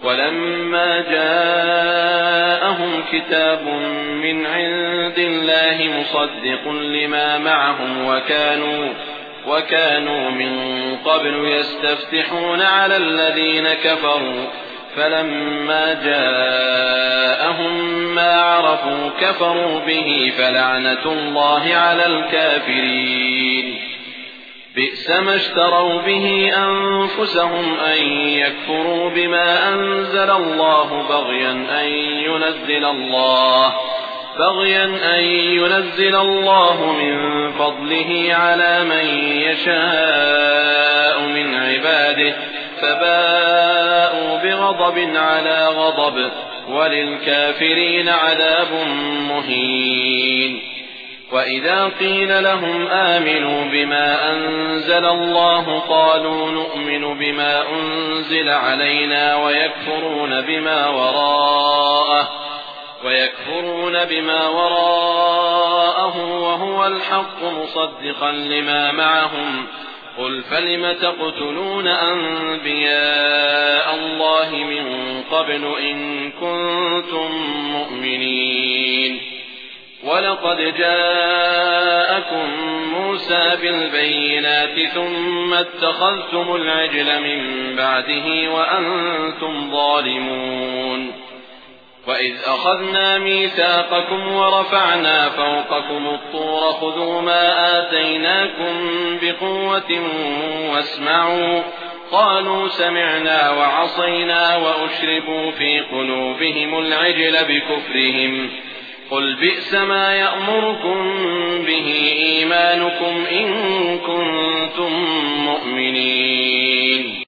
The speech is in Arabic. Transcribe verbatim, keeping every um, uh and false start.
ولما جاءهم كتاب من عند الله مصدق لما معهم وكانوا, وكانوا من قبل يستفتحون على الذين كفروا فلما جاءهم ما عرفوا كفروا به فلعنة الله على الكافرين. بئس ما اشتروا به أنفسهم أن يكفروا بما أنزل الله بغيا أن ينزل الله بغيا أن ينزل الله من فضله على من يشاء من عباده فباءوا بغضب على غضب وللكافرين عذاب مهين. وإذا قيل لهم آمنوا بما أنزل الله قالوا نؤمن بما أنزل علينا ويكفرون بما وراءه ويكفرون بما وراءه وهو الحق مصدقا لما معهم قل فلم تقتلون أنبياء الله من قبل إن كنتم مؤمنين. ولقد جاءكم موسى بالبينات ثم اتخذتم العجل من بعده وأنتم ظالمون. وإذ أخذنا ميثاقكم ورفعنا فوقكم الطور خذوا ما آتيناكم بقوة واسمعوا قالوا سمعنا وعصينا وأشربوا في قلوبهم العجل بكفرهم قل بئس ما يأمركم به إيمانكم إن كنتم مؤمنين.